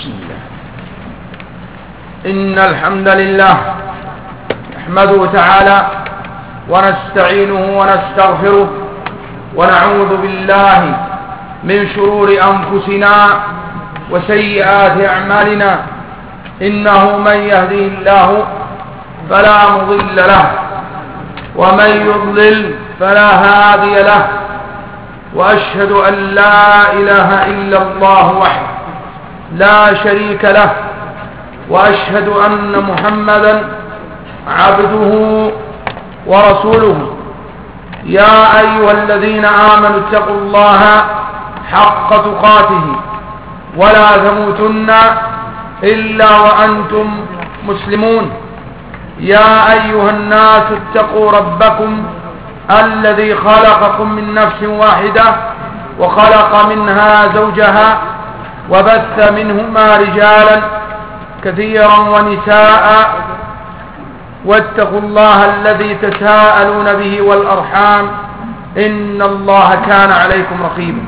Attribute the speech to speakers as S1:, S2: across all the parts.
S1: بسم الله. إن الحمد لله نحمده تعالى ونستعينه ونستغفره ونعوذ بالله من شرور أنفسنا وسيئات أعمالنا. إنه من يهديه الله فلا مضل له ومن يضلل فلا هادي له، وأشهد أن لا إله إلا الله وحده لا شريك له، وأشهد أن محمدا عبده ورسوله. يا أيها الذين آمنوا اتقوا الله حق تقاته ولا تموتن إلا وأنتم مسلمون. يا أيها الناس اتقوا ربكم الذي خلقكم من نفس واحدة وخلق منها زوجها وبث منهما رجالا كثيرا ونساء، واتقوا الله الذي تساءلون به والأرحام إن الله كان عليكم رقيبا.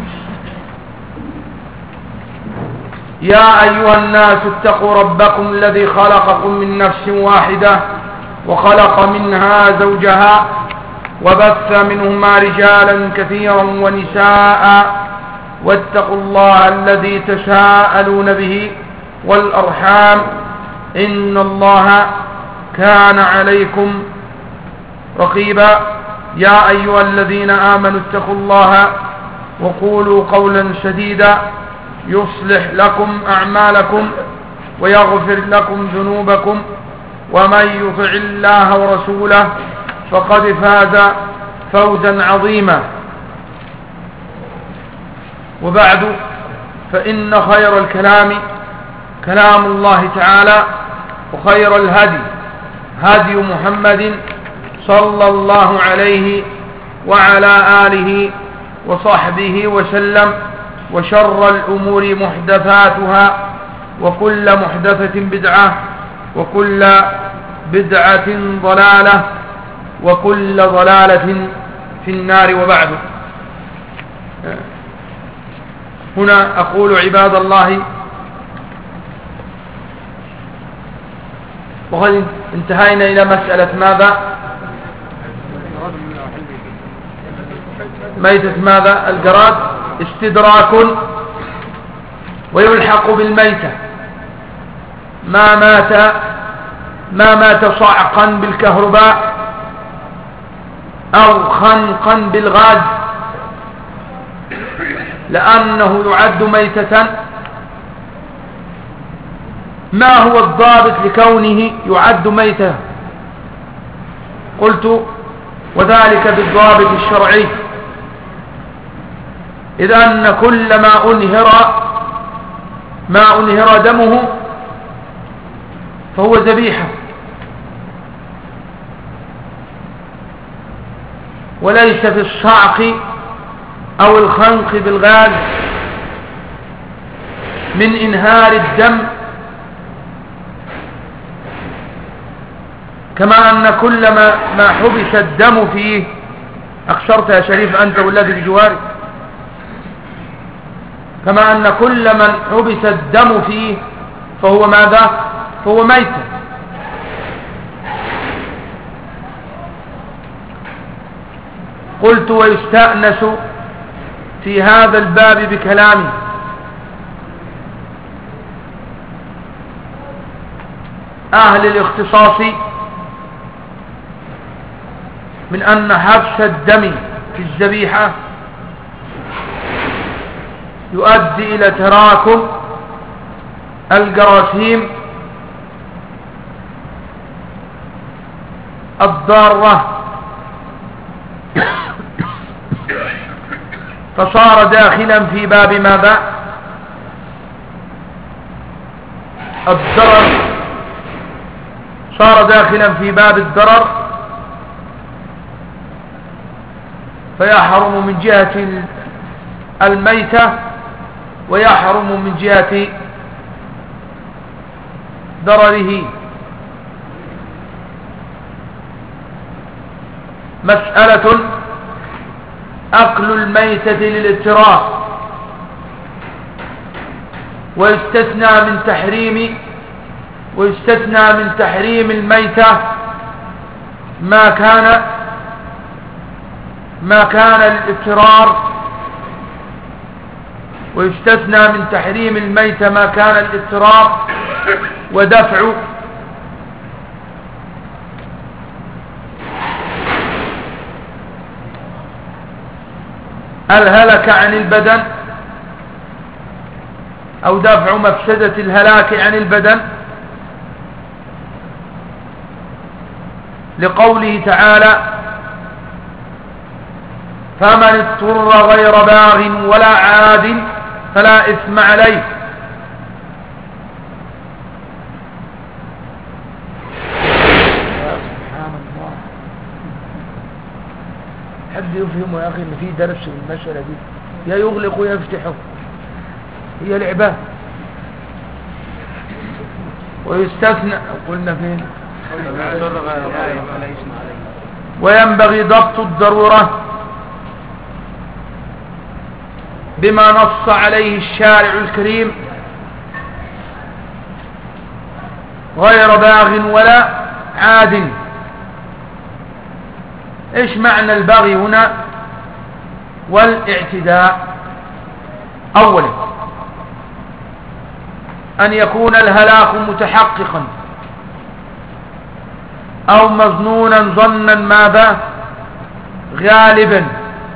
S1: يا أيها الناس اتقوا ربكم الذي خلقكم من نفس واحدة وخلق منها زوجها وبث منهما رجالا كثيرا ونساء، واتقوا الله الذي تساءلون به والأرحام إن الله كان عليكم رقيبا. يا أيها الذين آمنوا اتقوا الله وقولوا قولا سديدا يصلح لكم أعمالكم ويغفر لكم ذنوبكم، ومن يطع الله ورسوله فقد فاز فوزا عظيما. وبعد، فإن خير الكلام كلام الله تعالى، وخير الهدي هدي محمد صلى الله عليه وعلى آله وصحبه وسلم، وشر الأمور محدثاتها، وكل محدثة بدعة، وكل بدعة ضلالة، وكل ضلالة في النار. وبعد، هنا أقول عباد الله، وقد انتهينا إلى مسألة ماذا؟ ميتة ماذا؟ الجراد. استدراك ويلحق بالميتة ما مات صعقا بالكهرباء أو خنقا بالغاز، لأنه يعد ميتة. ما هو الضابط لكونه يعد ميتة؟ قلت وذلك بالضابط الشرعي، إذا أن كل ما أنهر دمه فهو ذبيحة، وليس في الصعق أو الخنق بالغاز من إنهار الدم، كما أن كل ما حبس الدم فيه. أخشرت يا شريف أنت والذي بجواري. كما أن كل من حبس الدم فيه فهو ماذا؟ فهو ميت. قلت ويستأنس في هذا الباب بكلام أهل الاختصاص من أن حبس الدم في الذبيحة يؤدي إلى تراكم الجراثيم الضارة، فصار داخلا في باب ماذا؟ الضرر. صار داخلا في باب الضرر، فيحرم من جهة الميتة ويحرم من جهة ضرره. مسألة أكل الميتة للاضطرار. ويستثنى من تحريم الميتة ما كان الاضطرار، ويستثنى من تحريم الميتة ما كان الاضطرار ودفع الهلك عن البدن أو دفع مفسدة الهلاك عن البدن، لقوله تعالى فمن اضطر غير باغ ولا عاد فلا إثم عليه.
S2: سبحان الله. حد يفهم يا أخي إن في درس في المسألة دي، يا يغلق ويفتحه، هي لعبة.
S1: ويستثنى قلنا فين وينبغي ضبط الضرورة بما نص عليه الشارع الكريم غير باغ ولا عاد. ايش معنى البغي هنا والاعتداء؟ اولا ان يكون الهلاك متحققا او مظنونا ظنا ماذا غالبا،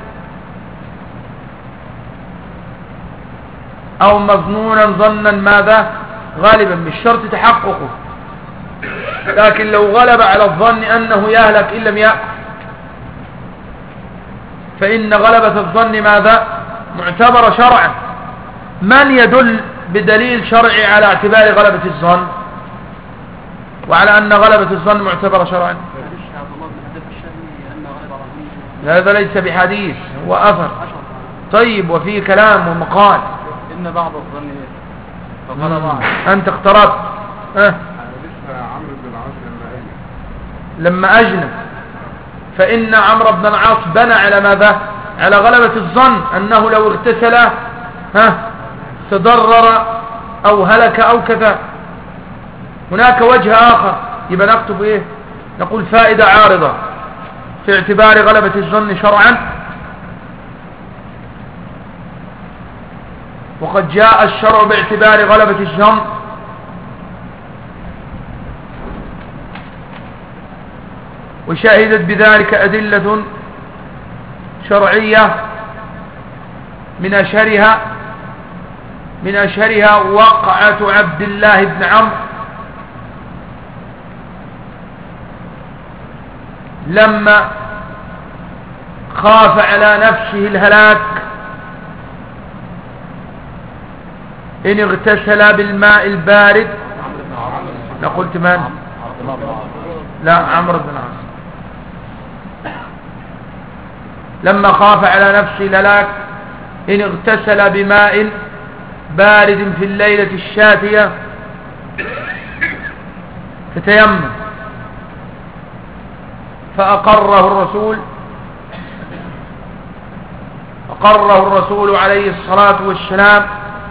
S1: او مظنونا ظنا ماذا غالبا، مش شرط تحققه، لكن لو غلب على الظن انه يهلك ان لم يأكل فان غلبة الظن ماذا معتبرة شرعا. من يدل بدليل شرعي على اعتبار غلبة الظن وعلى ان غلبة الظن معتبرة شرعا؟ هذا ليس بحديث، هو اثر. طيب وفيه كلام ومقال.
S3: ان بعض الظن فغلب
S1: انت اقتربت. لما اجنب، فان عمرو بن العاص بنى على ماذا؟ على غلبة الظن انه لو اغتسل تضرر او هلك او كذا. هناك وجه اخر، يبقى نكتب ايه؟ نقول فائدة عارضة في اعتبار غلبة الظن شرعا. وقد جاء الشرع باعتبار غلبة الظن وشهدت بذلك أدلة شرعية من أشهرها وقعة عبد الله بن عمرو لما خاف على نفسه الهلاك إن اغتسل بالماء البارد. قلت من؟ لا، عمرو بن العاص. لما خاف على نفسه الهلاك إن اغتسل بماء بارد في الليلة الشاتية فتيمم، فأقره الرسول عليه الصلاة والسلام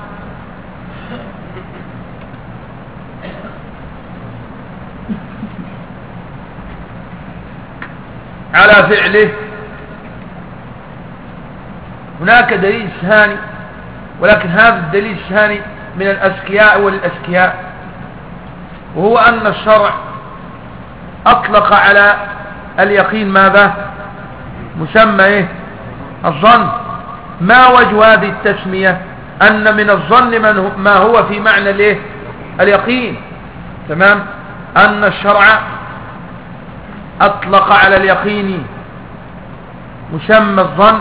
S1: على فعله. هناك دليل ثاني، ولكن هذا الدليل الثاني من الأذكياء والأذكياء، وهو أن الشرع أطلق على اليقين ماذا؟ مسمى إيه؟ الظن. ما وجه هذه التسمية؟ أن من الظن ما هو في معنى الإيه؟ اليقين. تمام؟ أن الشرع أطلق على اليقين مسمى الظن،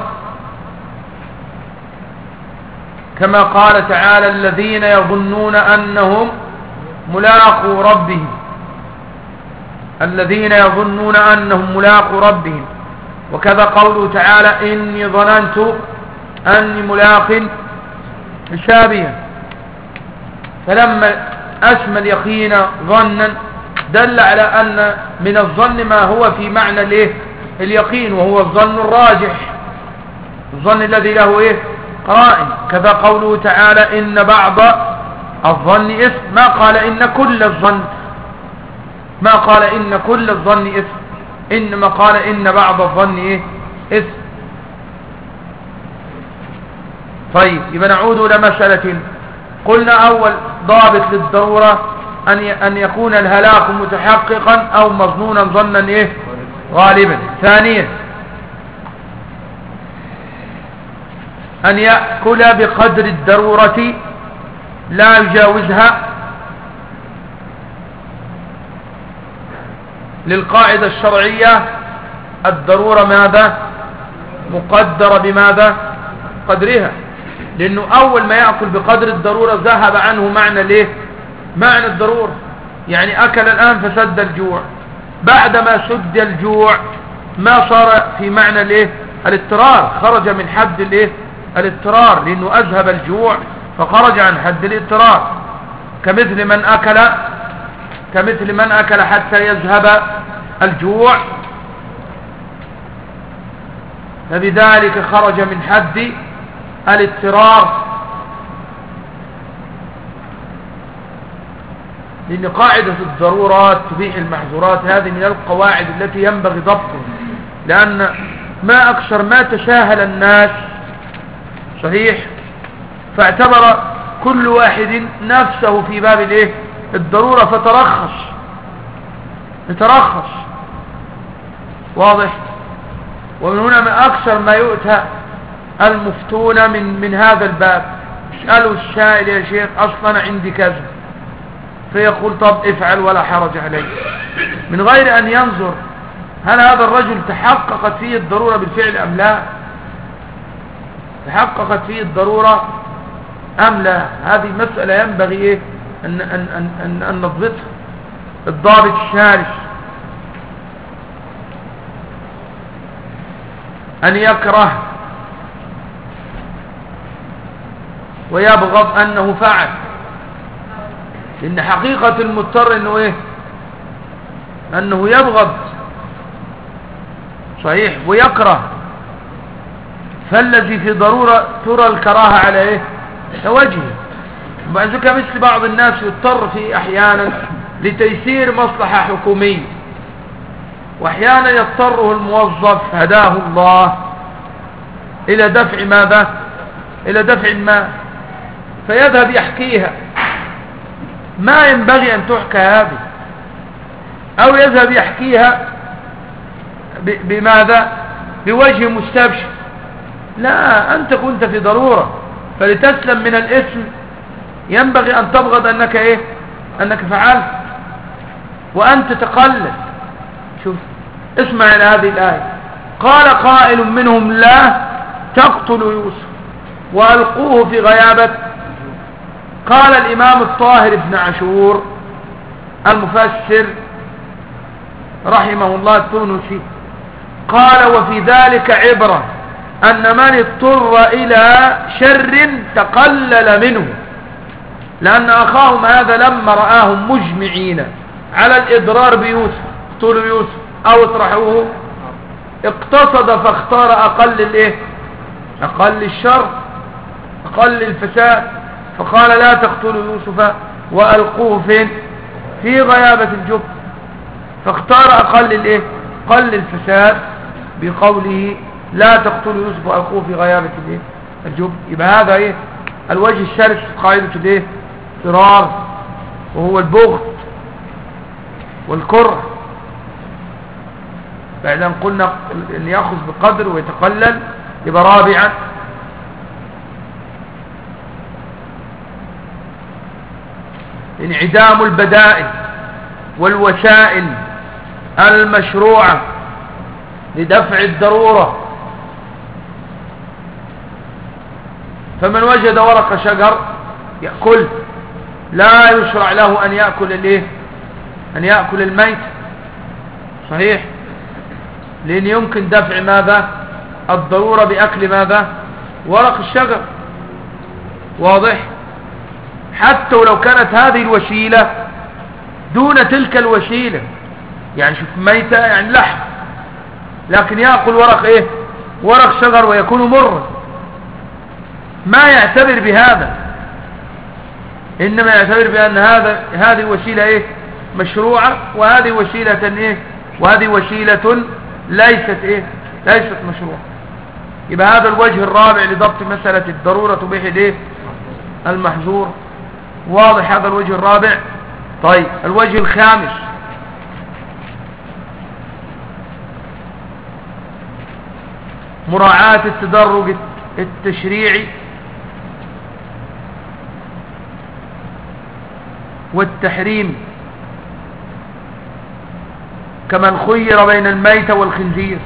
S1: كما قال تعالى الذين يظنون أنهم ملاقو ربهم، الذين يظنون أنهم ملاقو ربهم. وكذا قوله تعالى إني ظننت أني ملاق حسابيا. فلما أسمى اليقين ظنا دل على أن من الظن ما هو في معنى اليقين، وهو الظن الراجح، الظن الذي له قرائن. كذا قوله تعالى إن بعض الظن اسم، ما قال إن كل الظن، ما قال إن كل الظن اسم، إنما قال إن بعض الظن إيه؟ اسم. طيب، يبقى نعود إلى مسألة. قلنا أول ضابط للضرورة أن يكون الهلاك متحققا أو مظنونا ظنا إيه؟ غالبا. ثانيا أن يأكل بقدر الضرورة لا يجاوزها، للقاعدة الشرعية الضرورة ماذا؟ مقدرة بماذا؟ قدرها. لأنه أول ما يأكل بقدر الضرورة ذهب عنه معنى ليه؟ معنى الضرورة. يعني أكل الآن فسد الجوع، بعدما سد الجوع ما صار في معنى ليه؟ الاضطرار، خرج من حد ليه؟ الاضطرار، لأنه أذهب الجوع فخرج عن حد الاضطرار. كمثل من أكل حتى يذهب الجوع، فبذلك خرج من حد الاضطرار. لأن قاعدة الضرورات تبيح المحظورات، هذه من القواعد التي ينبغي ضبطها، لأن ما أكثر ما تساهل الناس، صحيح، فاعتبر كل واحد نفسه في باب الايه؟ الضرورة، فترخص. واضح؟ ومن هنا ما أكثر ما يؤتى المفتون من هذا الباب، اسألوا السائل يا شيخ أصلا عندي كذا، فيقول طب افعل ولا حرج عليه، من غير أن ينظر هل هذا الرجل تحققت فيه الضرورة بالفعل أم لا، تحققت فيه الضرورة أم لا. هذه مسألة ينبغي إيه؟ أن نضبطها. الضابط الثالث أن يكره ويبغض أنه فعل، لأن حقيقة المضطر أنه إيه؟ أنه يبغض، صحيح، ويكره. فالذي في ضرورة ترى الكراهة على إيه؟ وجهه. وبعد مثل بعض الناس يضطر في أحيانا لتيسير مصلحة حكومية، وأحيانا يضطره الموظف هداه الله إلى دفع ماذا؟ إلى دفع المال، فيذهب يحكيها. ما ينبغي أن تحكى هذه، أو يذهب يحكيها بماذا؟ بوجه مستبشر. لا، أنت كنت في ضرورة، فلتسلم من الإثم ينبغي أن تبغض أنك إيه؟ أنك فعلت، وأن تتقلل. شوف، اسمع إلى هذه الآية. قال قائل منهم لا تقتلوا يوسف وألقوه في غيابة. قال الإمام الطاهر بن عاشور المفسر رحمه الله التونسي، قال وفي ذلك عبرة أن من اضطر إلى شر تقلل منه، لأن أخاهم هذا لما رآهم مجمعين على الإضرار بيوسف، اقتلوا يوسف أو اطرحوه، اقتصد فاختار أقل الايه؟ أقل الشر، أقل الفساد، فقال لا تقتلوا يوسف وألقوه فين؟ في غيابة الجب، فاختار أقل الايه؟ أقل الفساد بقوله لا تقتلوا يوسف وألقوه في غيابة الايه؟ الجب. يبقى هذا ايه؟ الوجه الثالث في قاعدة الايه؟ اضطرار، وهو البغض والكره. بعدين قلنا ان يأخذ بقدر ويتقلل. يبقى رابعا انعدام البدائل والوسائل المشروعة لدفع الضرورة. فمن وجد ورق شجر يأكل، لا يشرع له أن يأكل الايه؟ أن يأكل الميت، صحيح، لأن يمكن دفع ماذا؟ الضرورة بأكل ماذا؟ ورق الشجر. واضح؟ حتى ولو كانت هذه الوسيلة دون تلك الوسيلة، يعني شوف ميتة يعني لحم، لكن يأكل ورق ايه؟ ورق شجر ويكون مرا، ما يعتبر بهذا. إنما يعتبر بأن هذه وسيلة إيه مشروعة، وهذه وسيلة إيه، وهذه وسيلة ليست إيه، ليست مشروعة. يبقى هذا الوجه الرابع لضبط مسألة الضرورة تبيح الإيه المحظور. واضح هذا الوجه الرابع. طيب الوجه الخامس، مراعاة التدرج التشريعي والتحريم، كمن خير بين الميت والخنزير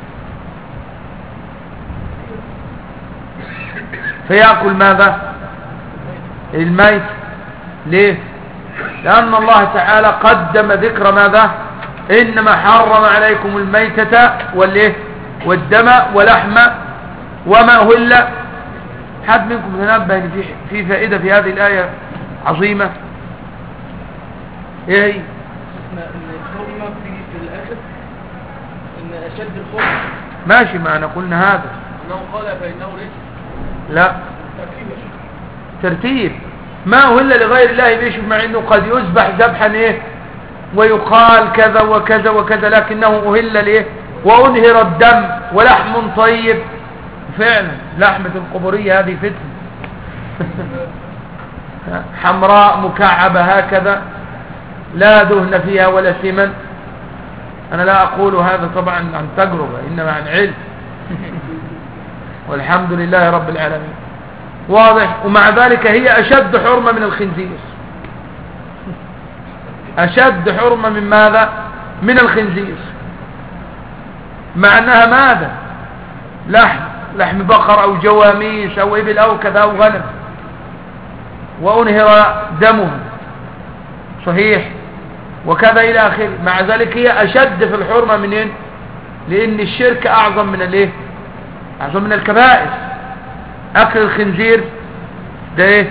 S1: فيأكل ماذا؟ الميت. ليه؟ لأن الله تعالى قدم ذكر ماذا؟ إنما حرم عليكم الميتة والدم ولحم وما أهل. حد منكم تنبه ان في فائدة في هذه الآية عظيمة. ايه هي؟
S2: ان الحرمة في الآخر ان أشد الحرمة.
S1: ماشي، معنا قلنا هذا
S2: انه قال فإنه رجل.
S1: لا، ترتيب ما أهل لغير الله بيشوف، مع انه قد يذبح ذبحا ايه ويقال كذا وكذا وكذا، لكنه أهل ليه وأنهر الدم ولحم طيب. فعلا لحمة القبورية هذه فتنة حمراء مكعبة هكذا لا دهن فيها ولا سمن. أنا لا أقول هذا طبعا عن تجربة، إنما عن علم والحمد لله رب العالمين. واضح. ومع ذلك هي أشد حرمة من الخنزير، أشد حرمة من ماذا؟ من الخنزير، مع أنها ماذا؟ لحم بقر أو جواميس أو إبل أو كذا أو غنم، وأنهر دمه صحيح وكذا إلى آخره. مع ذلك هي أشد في الحرمة منين؟ لأن الشرك أعظم من الايه؟ أعظم من الكبائر. أكل الخنزير ده ايه؟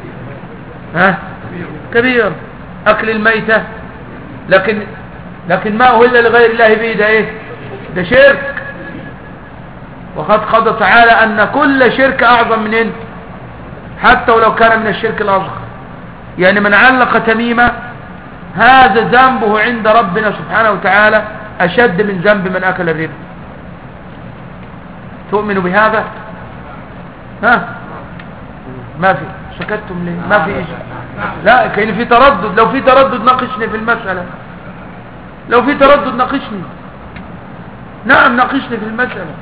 S1: كبير. أكل الميتة لكن ما أهل لغير الله به ده ايه؟ ده شرك. وقد قضى تعالى أن كل شرك أعظم منين؟ حتى ولو كان من الشرك الأصغر. يعني من علق تميمة هذا ذنبه عند ربنا سبحانه وتعالى أشد من ذنب من أكل الربا. تؤمن بهذا؟ ما في. سكتتم ليه؟ ما في إيش. لا، كأن في تردد. لو في تردد ناقشني في المسألة. لو في تردد ناقشني. نعم ناقشني في المسألة.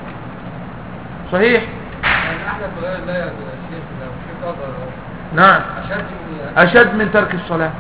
S1: صحيح. نعم أشد من ترك الصلاة.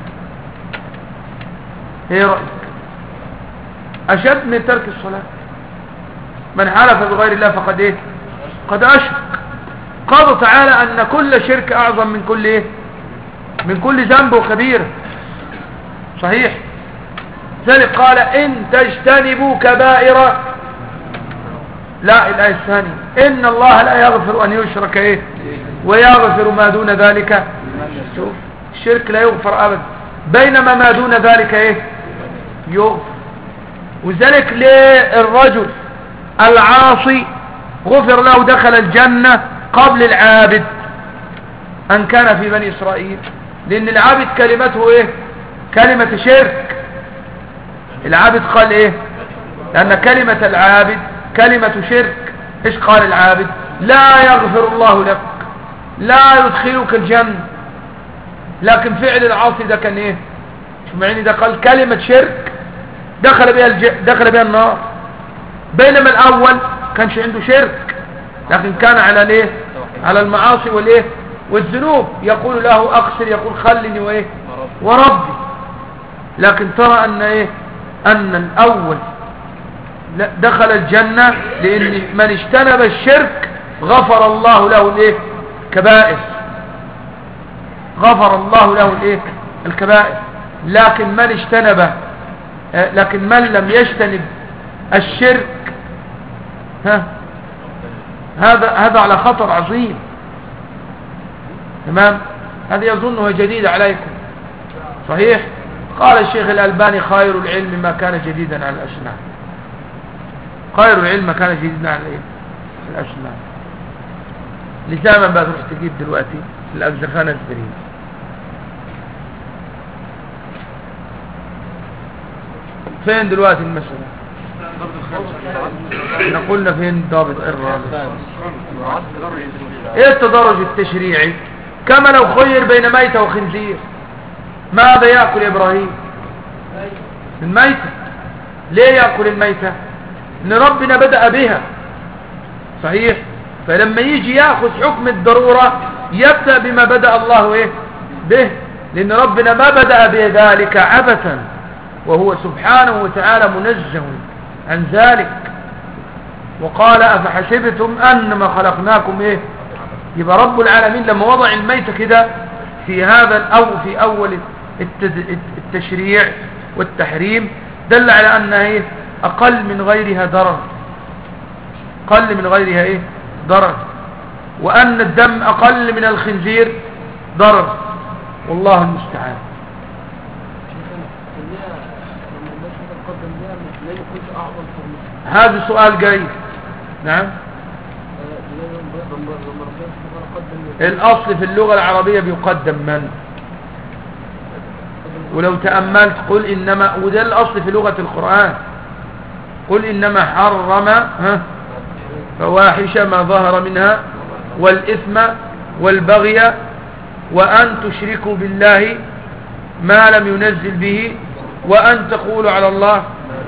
S1: ايه رأيك؟ أشد من ترك الصلاة. من حلف بغير الله فقد ايه؟ قد أشرك. قال تعالى أن كل شرك أعظم من كل ايه؟ من كل ذنب وكبيرة. صحيح. ذلك قال إن تجتنبوا كبائر. لا، الآية الثانية إن الله لا يغفر أن يشرك ايه ويغفر ما دون ذلك. شوف الشرك لا يغفر أبدا، بينما ما دون ذلك ايه يغفر. وذلك للرجل العاصي غفر له دخل الجنة قبل العابد أن كان في بني إسرائيل، لأن العابد كلمته ايه؟ كلمة شرك. العابد قال ايه؟ لأن كلمة العابد كلمة شرك. ايش قال العابد؟ لا يغفر الله لك، لا يدخلك الجنة. لكن فعل العاصي ده كان ايه؟ شو معني؟ ده قال كلمة شرك دخل بها النار. بينما الأول كانش عنده شرك، لكن كان على الايه؟ على المعاصي والايه؟ والذنوب. يقول له أقصر، يقول خلني وايه؟ وربي. لكن ترى أن ايه؟ أن الأول دخل الجنة لأن من اجتنب الشرك غفر الله له الايه؟ كبائر. غفر الله له الايه؟ الكبائر. لكن من اجتنب، لكن من لم يجتنب الشرك هذا على خطر عظيم. تمام. هذا يظنه جديد عليكم. صحيح. قال الشيخ الألباني خير العلم ما كان جديدا على الأسنان. خير العلم ما كان جديدا على الأسنان. لزاما بقى تروح تجيب دلوقتي الأجزخانة الزبرية فين دلوقتي المسألة؟ احنا قلنا فين ضابط الرابط؟ ايه التدرج التشريعي؟ كما لو خير بين ميتة وخنزير، ماذا يأكل إبراهيم؟ الميتة. ليه يأكل الميتة؟ ان ربنا بدأ بها، صحيح؟ فلما يجي يأخذ حكم الضرورة يبدأ بما بدأ الله ايه به، لأن ربنا ما بدأ بذلك عبثا، وهو سبحانه وتعالى منزه عن ذلك. وقال أفحسبتم أنما خلقناكم ايه؟ يبقى رب العالمين لما وضع الميت كده في هذا أو في أول التشريع والتحريم دل على أنها ايه؟ أقل من غيرها ضرر، أقل من غيرها ايه؟ ضرر، وأن الدم أقل من الخنزير ضرر، والله المستعان. هذا سؤال جيد. نعم. الأصل في اللغة العربية بيقدم من، ولو تأملت قل إنما، وده الأصل في لغة القرآن، قل إنما حرم فواحش ما ظهر منها والإثم والبغي وأن تشركوا بالله ما لم ينزل به وأن تقولوا على الله.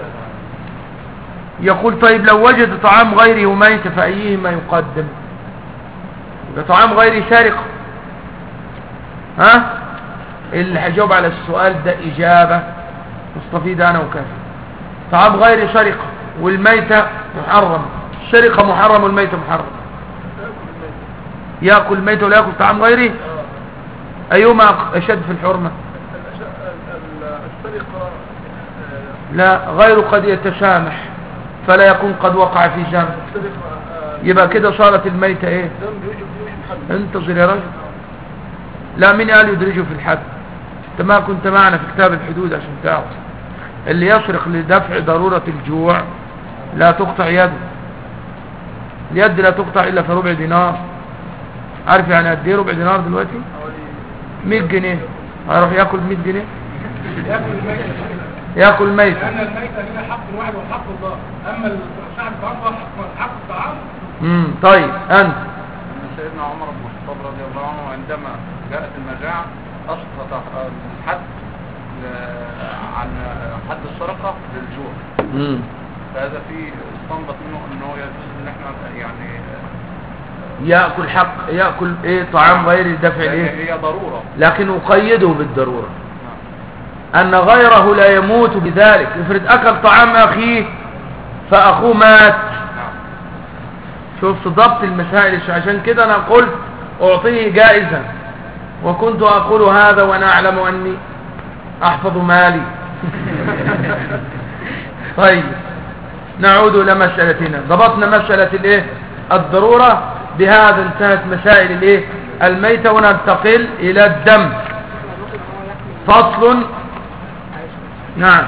S1: يقول طيب لو وجد طعام غيره ميت فأيهما يقدم؟ طعام غيري سرقة. اللي هجاوب على السؤال ده إجابة مستفيدة أنا وكافي. طعام غيري سرقة والميتة محرم، السرقة محرم والميتة محرم. يأكل الميتة ولا يأكل طعام غيري؟ أيهما أشد في الحرمة؟ لا، غيره قد يتسامح فلا يكون قد وقع في ذنب، يبقى كده صارت الميتة ايه؟ انتظر يا رجل. لا، مين قال يدرجه في الحد؟ انت ما كنت معنا في كتاب الحدود عشان تعرف اللي يسرق لدفع ضرورة الجوع لا تقطع يده. اليد لا تقطع الا في ربع دينار. عارف يعني قد ايه ربع دينار دلوقتي؟ 100 جنيه. هيروح ياكل 100 جنيه؟ ياكل ميت.
S4: لأن الميتة لها حق واحد وحق الله، أما الشعب الأربع حق الطعام.
S1: طيب أنت.
S3: سيدنا عمر بن الخطاب رضي الله عنه عندما جاءت المجاعة أسقط الحد عن حد السرقة للجوع. فهذا فيه استنبط منه أنه يجوز أن احنا يعني
S1: يأكل حق، يأكل ايه؟ طعام غير دفع ايه؟
S3: هي ضرورة،
S1: لكن أقيده بالضرورة أن غيره لا يموت بذلك. افرض أكل طعام أخيه فأخوه مات. شوف ضبط المسائل. عشان كده أنا قلت أعطيه جائزة، وكنت أقول هذا وأنا أعلم أني أحفظ مالي. طيب نعود إلى مسألتنا. ضبطنا مسألة الايه؟ الضرورة. بهذا انتهت مسائل الايه؟ الميتة، وننتقل إلى الدم. فصل. نعم.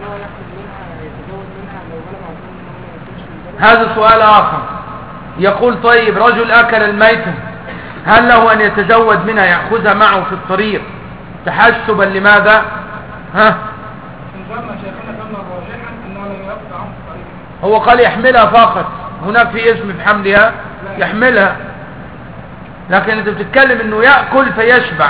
S1: هذا سؤال آخر. يقول طيب رجل أكل الميتة، هل له أن يتزود منها يأخذها معه في الطريق تحسبا لماذا؟ هو قال يحملها فقط، هناك في اسم في حملها يحملها، لكن انت بتتكلم انه يأكل فيشبع،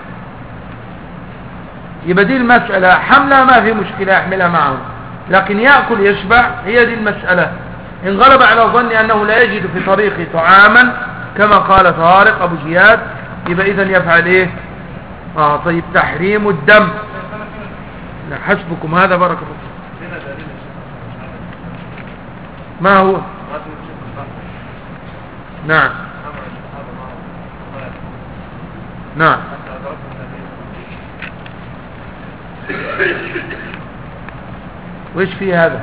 S1: يبقى دي المسألة. حملها ما في مشكلة يحملها معه، لكن يأكل يشبع، هي دي المسألة. إن غلب على ظني أنه لا يجد في طريقه طعاما كما قال طارق أبو زياد، يبقى إذن يفعل إيه؟ طيب تحريم الدم. حسبكم هذا، بارك الله. ما هو؟ نعم نعم. وإيش في هذا؟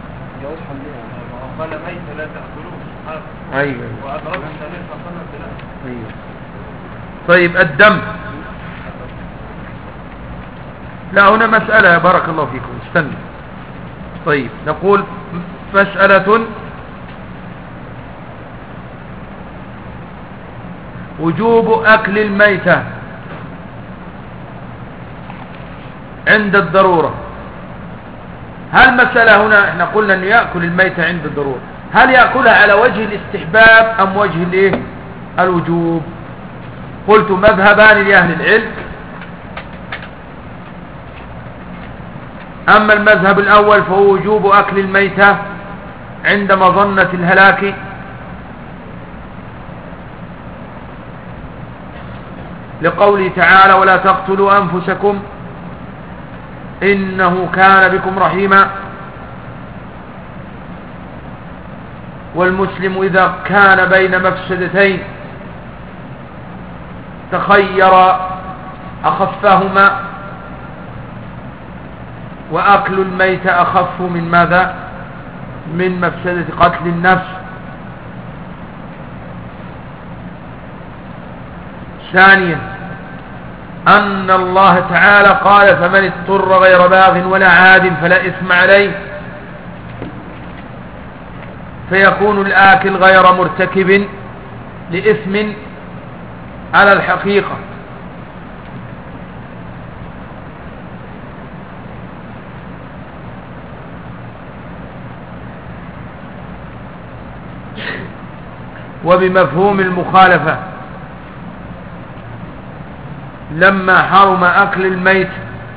S3: قال ميت لا تأكلوه.
S1: أيوة.
S3: وأدركت النبي صلى الله عليه وسلم.
S1: أيوة. طيب الدم. لا، هنا مسألة، بارك الله فيكم، استنى. طيب نقول مسألة وجوب أكل الميتة عند الضرورة. هل مسألة هنا احنا قلنا انه يأكل الميتة عند الضرورة، هل يأكلها على وجه الاستحباب ام وجه الايه الوجوب؟ قلت مذهبان لأهل العلم. اما المذهب الاول فهو وجوب اكل الميتة عند مظنة الهلاك، لقوله تعالى ولا تقتلوا أنفسكم إنه كان بكم رحيما. والمسلم إذا كان بين مفسدتين تخير أخفهما، وأكل الميت أخف من ماذا؟ من مفسدة قتل النفس. ثانيا أن الله تعالى قال فمن اضطر غير باغ ولا عاد فلا إثم عليه، فيكون الآكل غير مرتكب لإثم على الحقيقة. وبمفهوم المخالفة لما حرم أكل الميت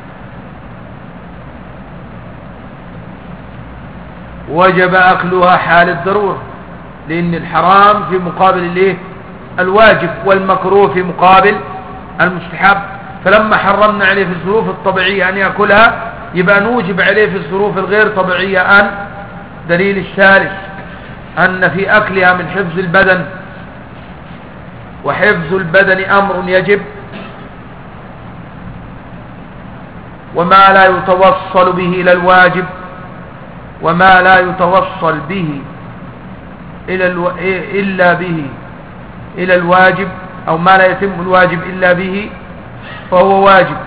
S1: وجب أكلها حال الضرورة، لأن الحرام في مقابل الايه الواجب، والمكروه في مقابل المستحب. فلما حرمنا عليه في الظروف الطبيعية أن يأكلها يبقى نوجب عليه في الظروف الغير طبيعية أن. دليل الثالث أن في أكلها من حفظ البدن، وحفظ البدن أمر يجب، وما لا يتوصل به إلى الواجب، وما لا يتوصل به إلا به إلى الواجب، أو ما لا يتم الواجب إلا به فهو واجب.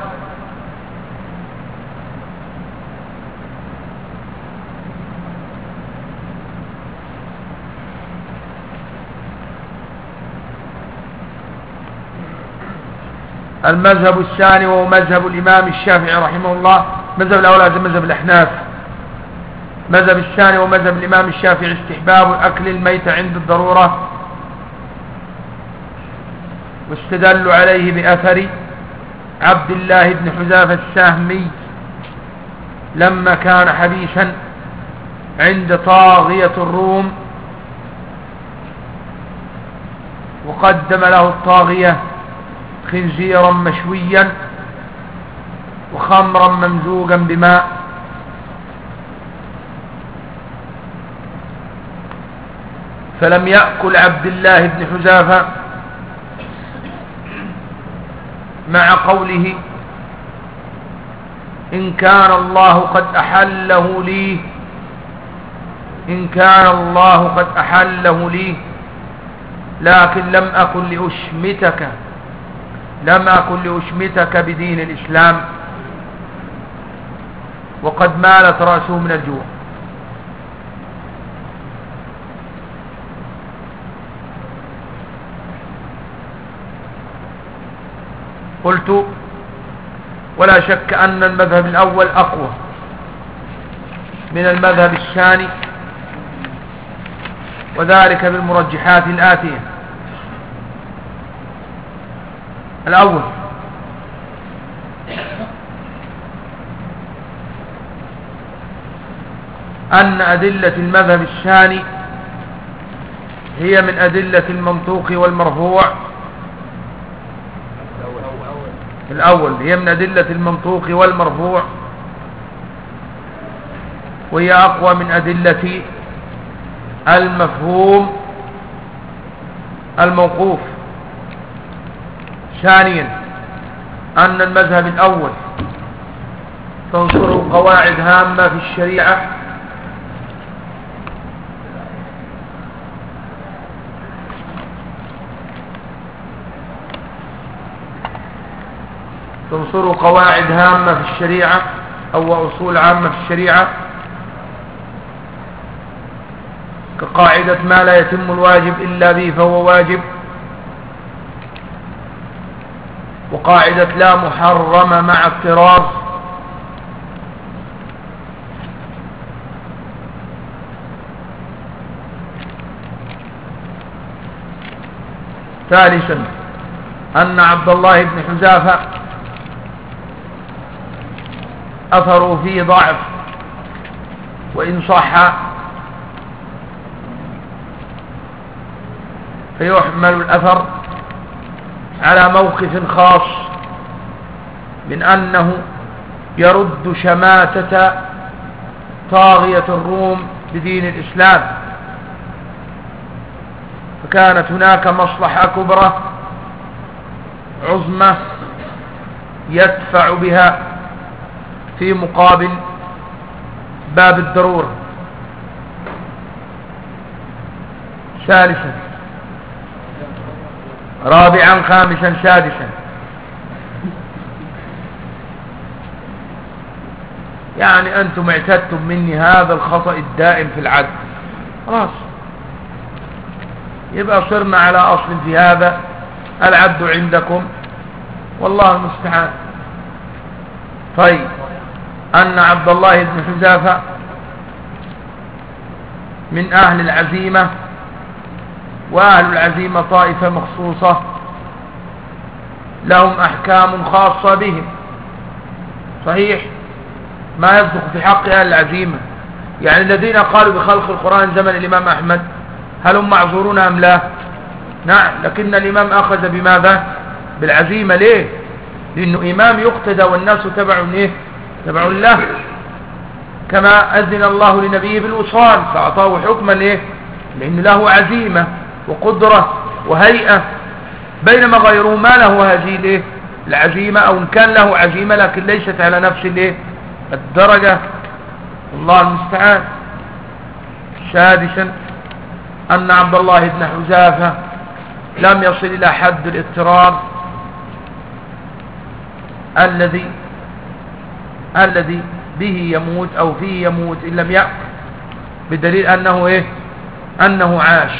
S1: المذهب الثاني وهو مذهب الإمام الشافعي رحمه الله، مذهب الأول هذا مذهب الأحناف. مذهب الثاني ومذهب الإمام الشافعي استحباب أكل الميت عند الضرورة، واستدلوا عليه بأثر عبد الله بن حذافة السهمي لما كان حبيسا عند طاغية الروم، وقدم له الطاغية خنزيرا مشويا وخمرا ممزوجا بماء، فلم يأكل عبد الله بن حذافة مع قوله إن كان الله قد أحله لي، إن كان الله قد أحله لي، لكن لم أكن لأشمتك بدين الإسلام، وقد مالت رأسه من الجوع. قلت ولا شك أن المذهب الأول أقوى من المذهب الثاني، وذلك بالمرجحات الآتية. الأول أن أدلة المذهب الثاني هي من أدلة المنطوق والمرفوع. الأول هي من أدلة المنطوق والمرفوع، وهي أقوى من أدلة المفهوم الموقوف. ثانيا أن المذهب الأول تنصر قواعد هامة في الشريعة في الشريعة أو أصول عامة في الشريعة، كقاعدة ما لا يتم الواجب إلا به فهو واجب، وقاعدة لا محرم مع اضطرار، ثالثا أن عبد الله بن حذافة أثروا فيه ضعف، وإن صح فيحمل الأثر على موقف خاص من أنه يرد شماتة طاغية الروم بدين الإسلام، فكانت هناك مصلحة كبرى عظمى يدفع بها في مقابل باب الضرورة. ثالثا رابعا خامسا سادسا، يعني أنتم اعتدتم مني هذا الخطأ الدائم في العد، خلاص يبقى صرنا على أصل في هذا العد عندكم، والله المستعان. طيب، أن عبد الله بن حذافة من أهل العزيمة، وأهل العزيمة طائفة مخصوصة لهم أحكام خاصة بهم، صحيح ما يصدق في حق أهل العزيمة، يعني الذين قالوا بخلق القرآن زمن الإمام أحمد هل هم معذورون أم لا؟ نعم، لكن الإمام أخذ بماذا؟ بالعزيمة. ليه؟ لأنه إمام يقتدى والناس تبع له، كما أذن الله لنبيه بالوصال فأعطاه حكما. ليه؟ لأن له عزيمة وقدرة وهيئة، بينما غيره ما له هذه العزيمة، أو إن كان له عزيمة لكن ليست على نفس الدرجة، الله المستعان. سادسا أن عبد الله بن حذافة لم يصل إلى حد الاضطرار الذي به يموت أو فيه يموت إن لم يأكل، بدليل أنه عاش.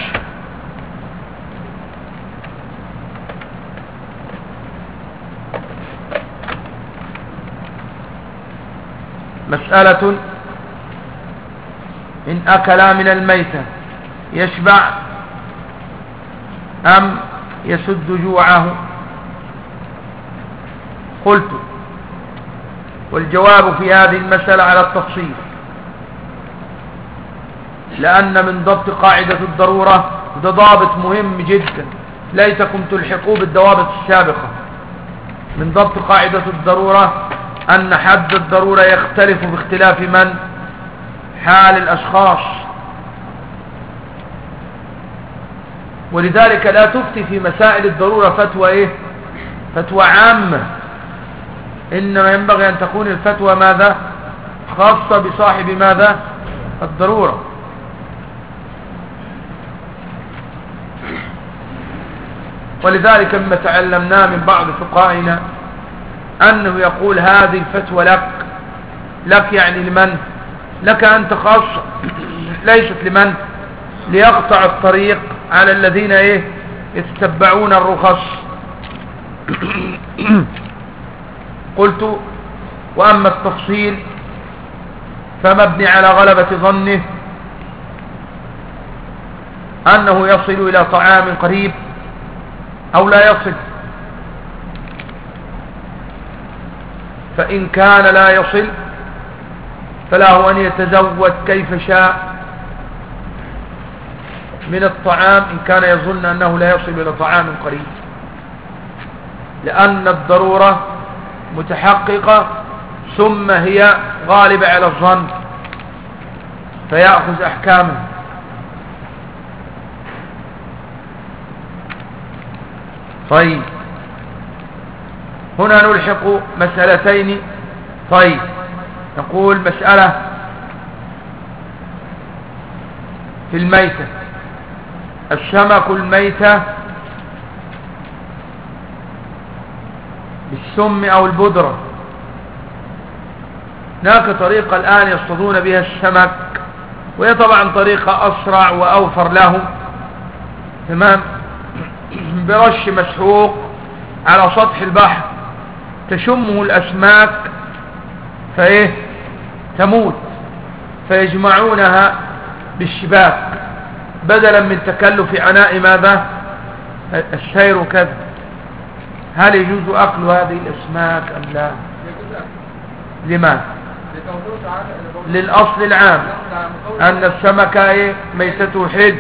S1: مسألة: إن أكل من الميتة يشبع أم يسد جوعه؟ قلت: والجواب في هذه المسألة على التفصيل، لأن من ضبط قاعدة الضرورة، ده ضابط مهم جدا، ليتكم تلحقوا بالضوابط السابقة. من ضبط قاعدة الضرورة أن حد الضرورة يختلف باختلاف من؟ حال الأشخاص، ولذلك لا تفتي في مسائل الضرورة فتوى عامة، إنما ينبغي أن تكون الفتوى ماذا؟ خاصة بصاحب ماذا؟ الضرورة. ولذلك مما تعلمناه من بعض فقهائنا أنه يقول هذه الفتوى لك يعني لمن؟ لك أنت خاصة، ليست لمن؟ ليقطع الطريق على الذين يتتبعون الرخص. قلت: وأما التفصيل فمبني على غلبة ظنه أنه يصل إلى طعام قريب أو لا يصل، فإن كان لا يصل فله أن يتزود كيف شاء من الطعام إن كان يظن أنه لا يصل إلى طعام قريب، لأن الضرورة متحققة ثم هي غالبة على الظن فيأخذ أحكامه. طيب، هنا نلحق مسألتين. طيب، نقول مسألة في الميتة، السمك الميتة بالسم أو البودرة، هناك طريقة الآن يصطادون بها السمك، وهي طبعا طريقة أسرع وأوفر له، تمام، برش مسحوق على سطح البحر تشمه الأسماك تموت، فيجمعونها بالشباك بدلا من تكلف عناء ماذا؟ السير كذا، هل يجوز أكل هذه الأسماك أم لا؟ لماذا؟ للأصل العام أن السمكة ميتته حل.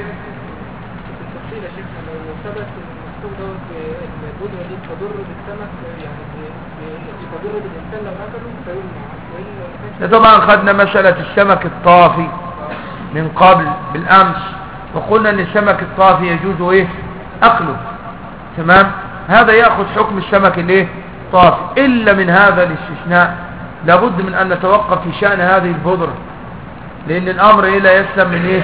S1: طبعا خدنا مسألة السمك الطافي من قبل بالأمس، وقلنا أن السمك الطافي يجوز أكله، تمام؟ هذا يأخذ حكم السمك طافي، إلا من هذا الاستثناء لابد من أن نتوقف في شأن هذه البذرة، لأن الأمر لا يسلم من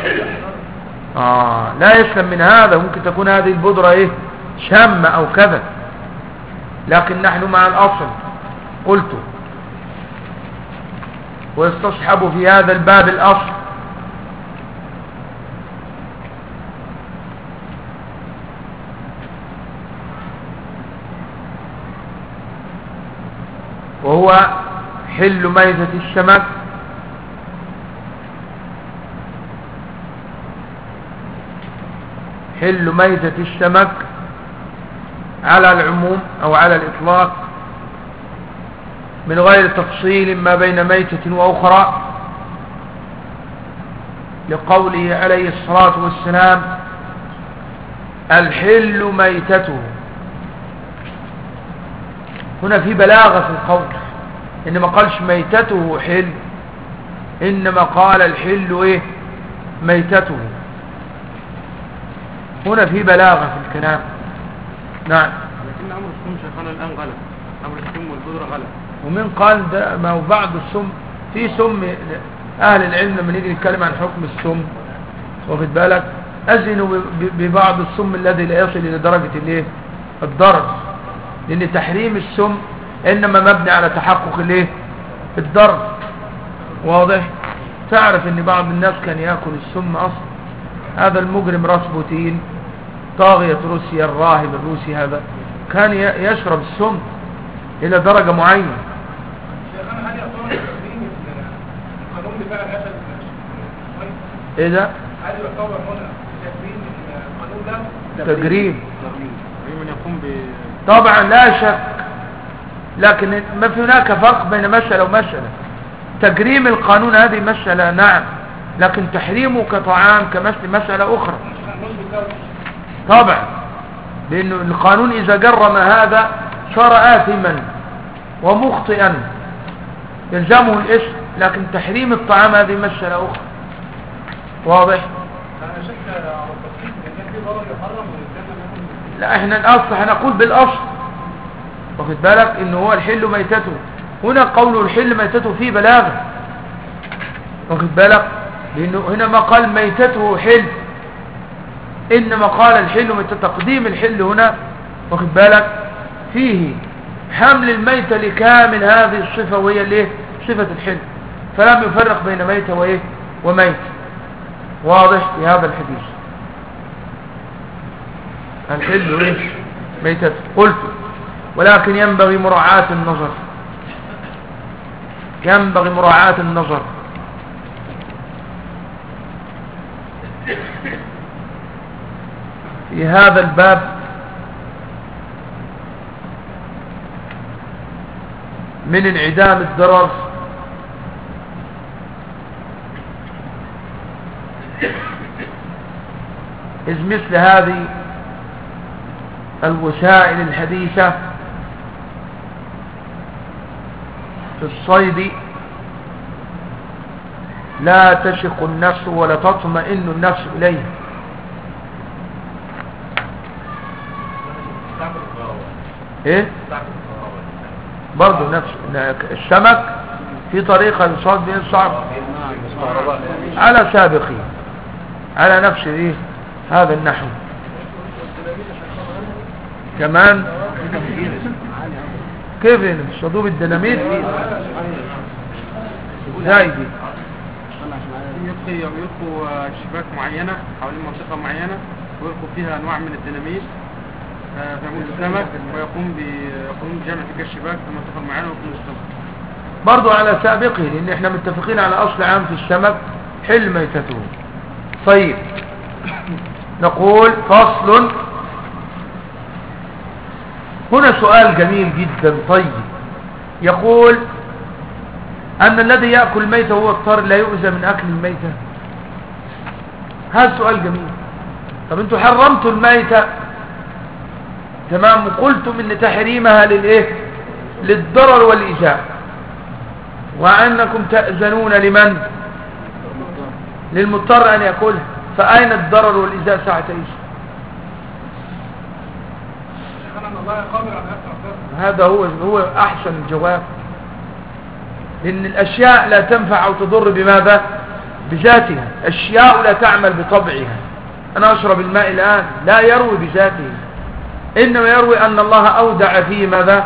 S1: لا يسلم من هذا. ممكن تكون هذه البذرة شامة أو كذا، لكن نحن مع الأصل قلت، ويستصحب في هذا الباب الأصل. وهو حل ميتة السمك حل ميتة السمك على العموم أو على الإطلاق من غير تفصيل ما بين ميتة وأخرى، لقوله عليه الصلاة والسلام الحل ميتته. هنا في بلاغة في القول، إنما قالش ميتته حل، إنما قال الحل ميتته. هنا في بلاغة في الكلام. نعم.
S3: لكن أمر السم شيخنا الآن غلط، أمر السم والبذرة غلط.
S1: ومن قال ده؟ ما هو بعض السم في سم أهل العلم لما نيجي نتكلم عن حكم السم، واخد بالك، أذنوا ببعض السم الذي لا يصل إلى درجة الضرر، لأن تحريم السم إنما مبني على تحقق الضرر. واضح؟ تعرف إن بعض الناس كان يأكل السم أصلا. هذا المجرم راسبوتين طاغية روسيا، الراهب الروسي هذا كان يشرب السم إلى درجة معينة. إيه ده؟
S4: هل يعتبر هنا تجريم القانون ده؟
S1: تجريم
S3: من يقوم
S1: طبعا لا شك، لكن ما في هناك فرق بين مسألة ومسألة. تجريم القانون هذه مسألة نعم، لكن تحريمه كطعام مسألة أخرى. طبعا لأن القانون إذا جرم هذا صار آثما ومخطئا يلزمه الاسم، لكن تحريم الطعام هذه مسألة أخرى. واضح؟ لا احنا الأصل هنقول بالأصل، واخد بالك، إنه هو الحل ميتته. هنا قوله الحل ميتته فيه بلاغة، واخد بالك، لأنه هنا ما قال ميتته حل، إنما قال الحل ميتته. تقديم الحل هنا واخد بالك فيه حمل الميتة لكامل هذه الصفة، وهي صفة الحل، فلم يفرق بين ميتة وميت. واضح في هذا الحديث الحل ميتة. قلت ولكن ينبغي مراعاة النظر، ينبغي مراعاة النظر في هذا الباب من انعدام الضرر إذ مثل هذه الوسائل الحديثة في الصيد لا تشق النفس ولا تطمئن النفس إليه. ايه برضو نفس السمك في طريقة يصاد به الصعب على سابقه على نفس هذا النحو كمان. كيف يصطادوا الديناميت ازاي دي؟
S3: يلقوا شباك معينة حوالين منطقة معينة ويلقوا فيها انواع من الديناميت فيموت السمك، ويقوم بجمع تلك الشباك في المنطقة المعينة ويقوم السمك
S1: برضو على سابقه، لان احنا متفقين على اصل عام في السمك حل ميتته. طيب نقول فصل هنا سؤال جميل جدا طيب، يقول أن الذي يأكل الميتة وهو اضطر لا يؤذى من أكل الميتة. هذا سؤال جميل. طب انتوا حرمتوا الميتة تمام، وقلتم ان تحريمها للايه؟ للضرر والإيذاء، وأنكم تأذنون لمن؟ للمضطر أن يأكلها، فأين الضرر والإيذاء ساعة إيش؟ هذا هو أحسن الجواب، لأن الأشياء لا تنفع أو تضر بماذا؟ بذاتها. أشياء لا تعمل بطبعها. أنا أشرب الماء الآن لا يروي بذاته، إنما يروي أن الله أودع فيه ماذا؟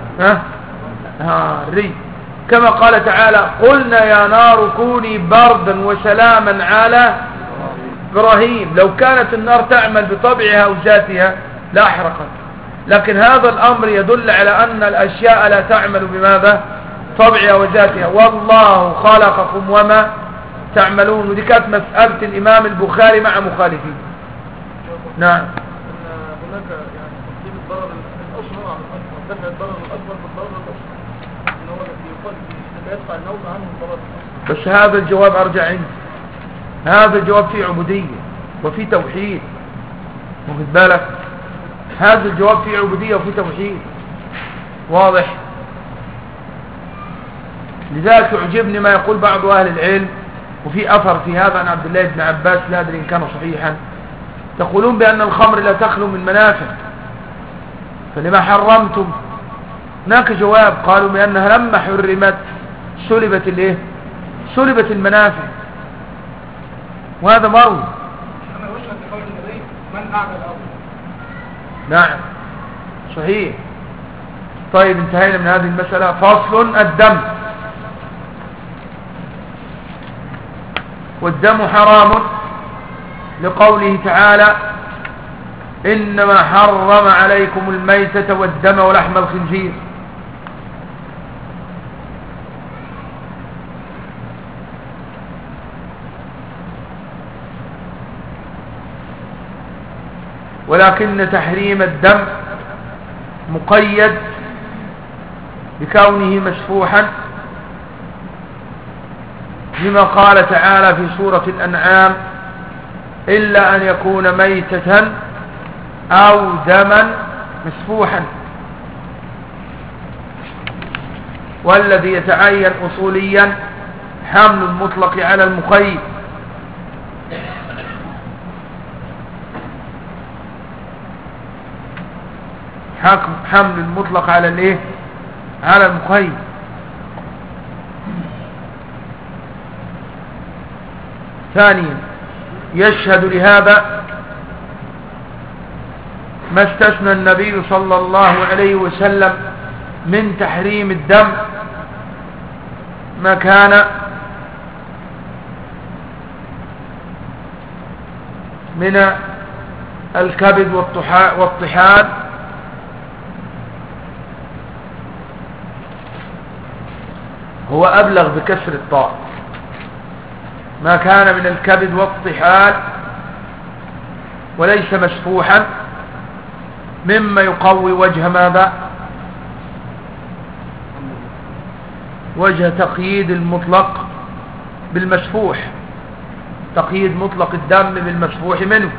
S1: الري، كما قال تعالى قلنا يا نار كوني بردا وسلاما على إبراهيم. لو كانت النار تعمل بطبعها أو ذاتها لا أحرقت، لكن هذا الأمر يدل على أن الأشياء لا تعمل بماذا؟ طبعها وذاتها. والله خلقكم وما تعملون. ودي كانت مسألة الإمام البخاري مع مخالفين. نعم.
S4: هناك يعني تقديم الضرر الأصغر عن الأكبر، دفع الضرر الأكبر بالضرر الأصغر، إن هو الذي يدفع النوم عنه الضرر الأصغر.
S1: بس هذا الجواب أرجع عندي، هذا الجواب فيه عبودية وفيه توحيد، واخد بالك؟ هذا الجواب فيه عبودية وفيه توحيد واضح. لذلك يعجبني ما يقول بعض أهل العلم، وفي أثر في هذا عن عبد الله بن عباس لا أدري إن كان صحيحا، تقولون بأن الخمر لا تخلو من منافع، فلما حرمتم؟ هناك جواب، قالوا بأنها لما حرمت سلبت الايه؟ سلبت المنافع، وهذا مروي. نعم صحيح. طيب انتهينا من هذه المسألة. فصل الدم. والدم حرام لقوله تعالى إنما حرم عليكم الميتة والدم ولحم الخنزير. ولكن تحريم الدم مقيد بكونه مسفوحا، لما قال تعالى في سورة الأنعام إلا أن يكون ميتة أو دما مسفوحا. والذي يتعين أصوليا حمل المطلق على المقيد، حمل المطلق على الايه؟ على المقيد. ثانيا يشهد لهذا ما استثنى النبي صلى الله عليه وسلم من تحريم الدم ما كان من الكبد والطحال هو أبلغ بكسر الطاء، ما كان من الكبد والطحال وليس مسفوحا مما يقوي وجه ماذا؟ وجه تقييد المطلق بالمسفوح، تقييد مطلق الدم بالمسفوح منه.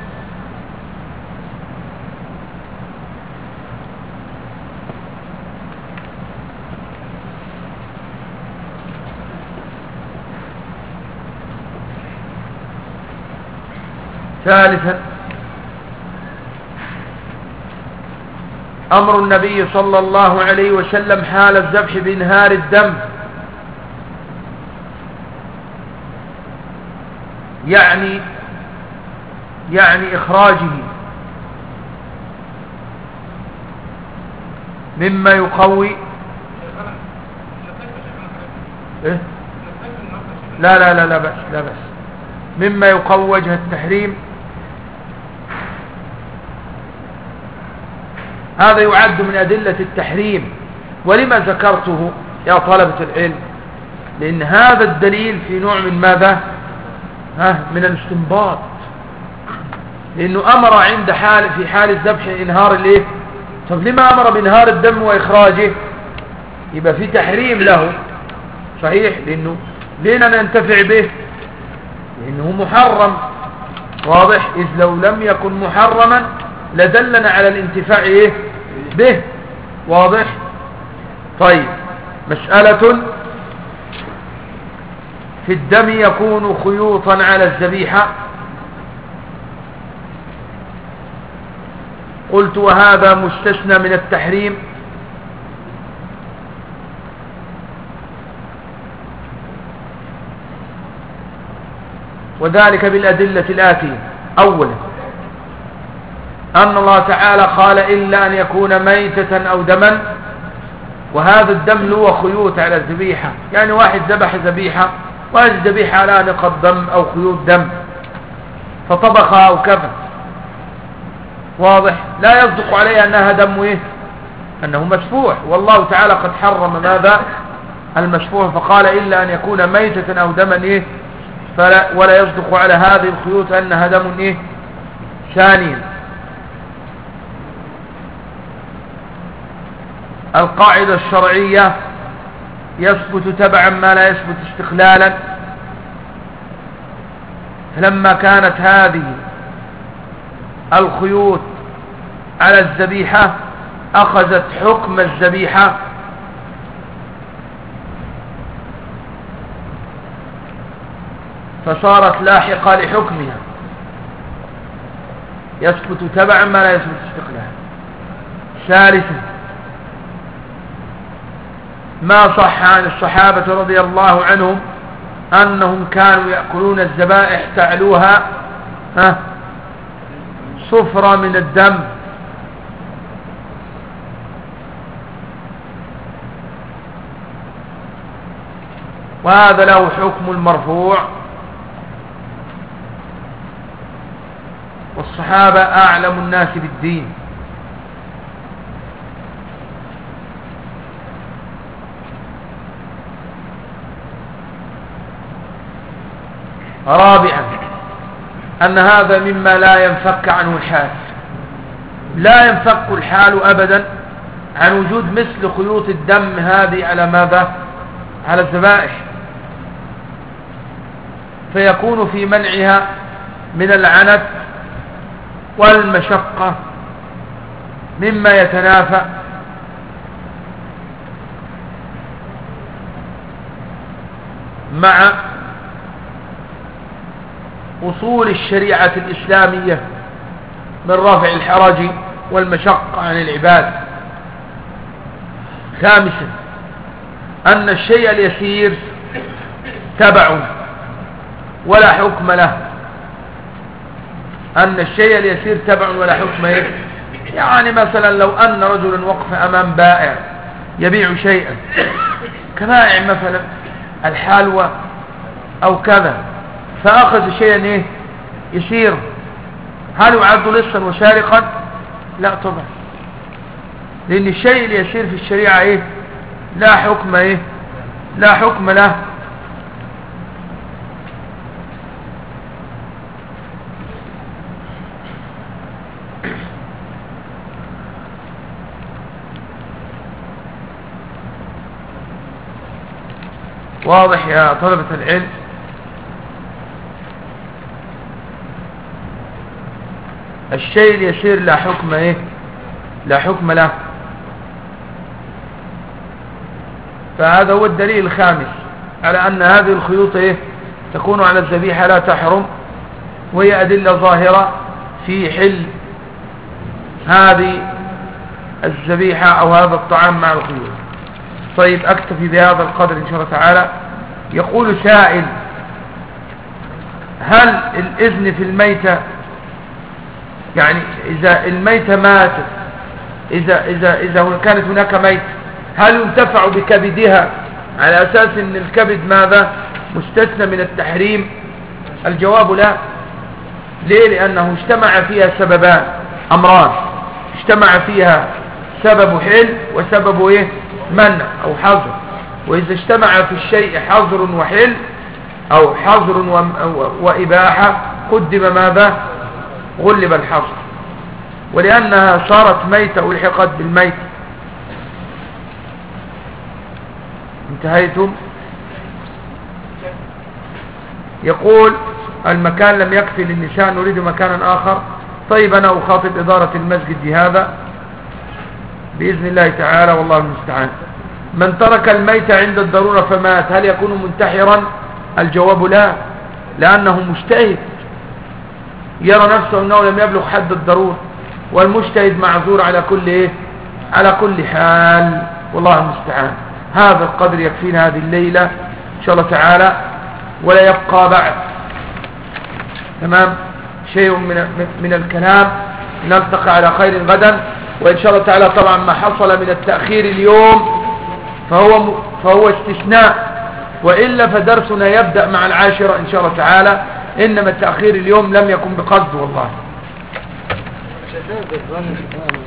S1: ثالثا أمر النبي صلى الله عليه وسلم حال الذبح بإنهار الدم، يعني إخراجه مما يقوي إيه؟ لا بس مما يقوي وجه التحريم. هذا يعد من أدلة التحريم. ولما ذكرته يا طلبة العلم؟ لأن هذا الدليل في نوع من ماذا؟ من الاستنباط، لأنه أمر عند في حال الذبح إنهار طب لما أمر بإنهار الدم وإخراجه؟ يبقى في تحريم له صحيح، لأنه لينا ننتفع به، لأنه محرم واضح، إذ لو لم يكن محرما لدلنا على الانتفاع إيه؟ به واضح. طيب مسألة في الدم يكون خيوطا على الذبيحة. قلت وهذا مستثنى من التحريم، وذلك بالأدلة الآتية. أولا أن الله تعالى قال إلا أن يكون ميتة أو دما، وهذا الدم له خيوط على الذبيحة، يعني واحد ذبح ذبيحة وهذه الذبيحة على نقط دم أو خيوط دم فطبخها أو كفى، واضح، لا يصدق عليها أنها دم إيه؟ أنه مسفوح، والله تعالى قد حرم ماذا؟ المسفوح، فقال إلا أن يكون ميتة أو دما إيه؟ ولا يصدق على هذه الخيوط أنها دم إيه؟ ثانيا القاعدة الشرعية يثبت تبعا ما لا يثبت استقلالا، فلما كانت هذه الخيوط على الذبيحة أخذت حكم الذبيحة، فصارت لاحقة لحكمها، يثبت تبعا ما لا يثبت استقلالا. ثالثا ما صح عن الصحابة رضي الله عنهم أنهم كانوا يأكلون الذبائح تعلوها صفرة من الدم، وهذا له حكم المرفوع، والصحابة أعلم الناس بالدين. رابعا أن هذا مما لا ينفك عنه الحال، لا ينفك الحال أبدا عن وجود مثل خيوط الدم هذه على ماذا؟ على الذبائح، فيكون في منعها من العنت والمشقة مما يتنافى مع وصول الشريعة الإسلامية من رفع الحرج والمشقة عن العباد. خامسا أن الشيء اليسير تبع ولا حكم له، أن الشيء اليسير تبع ولا حكم له، يعني مثلا لو أن رجلا وقف أمام بائع يبيع شيئا كبائع مثلا الحلوى أو كذا، فأخذ شيئا إيه؟ يسير، هل يعد لصا وسارقا؟ لا طبعا، لأن الشيء اليسير في الشريعة إيه؟ لا حكم إيه؟ لا حكم له. واضح يا طلبة العلم؟ الشيء اليسير لا حكم ايه؟ لا حكم له. فهذا هو الدليل الخامس على ان هذه الخيوط ايه؟ تكون على الذبيحة لا تحرم، وهي ادلة ظاهرة في حل هذه الذبيحة او هذا الطعام مع الخيوط. طيب اكتفي بهذا القدر ان شاء الله تعالى. يقول سائل: هل الاذن في الميتة، يعني إذا الميتة ماتت، إذا كانت هناك ميت، هل ينتفع بكبدها على أساس أن الكبد ماذا؟ مستثنى من التحريم؟ الجواب لا. ليه؟ لأنه اجتمع فيها سببان، أمران، اجتمع فيها سبب حل وسبب إيه؟ منع أو حظر. وإذا اجتمع في الشيء حظر وحل أو حظر وإباحة قدم ماذا؟ غلب الحظر. ولأنها صارت ميتة والحقت بالميت. انتهيتم؟ يقول المكان لم يكفي للنساء، نريد مكانا آخر. طيب أنا أخاطب إدارة المسجد بهذا بإذن الله تعالى، والله المستعان. من ترك الميت عند الضرورة فمات هل يكون منتحرا؟ الجواب لا، لأنه مجتهد يرى نفسه أنه لم يبلغ حد الضرورة، والمجتهد معذور على كل على كل حال، والله المستعان. هذا القدر يكفينا هذه الليلة إن شاء الله تعالى، ولا يبقى بعد تمام شيء من الكلام. نلتقي على خير غدا، وإن شاء الله تعالى. طبعا ما حصل من التأخير اليوم فهو استثناء، وإلا فدرسنا يبدأ مع 10 إن شاء الله تعالى. إنما التأخير اليوم لم يكن بقصد والله.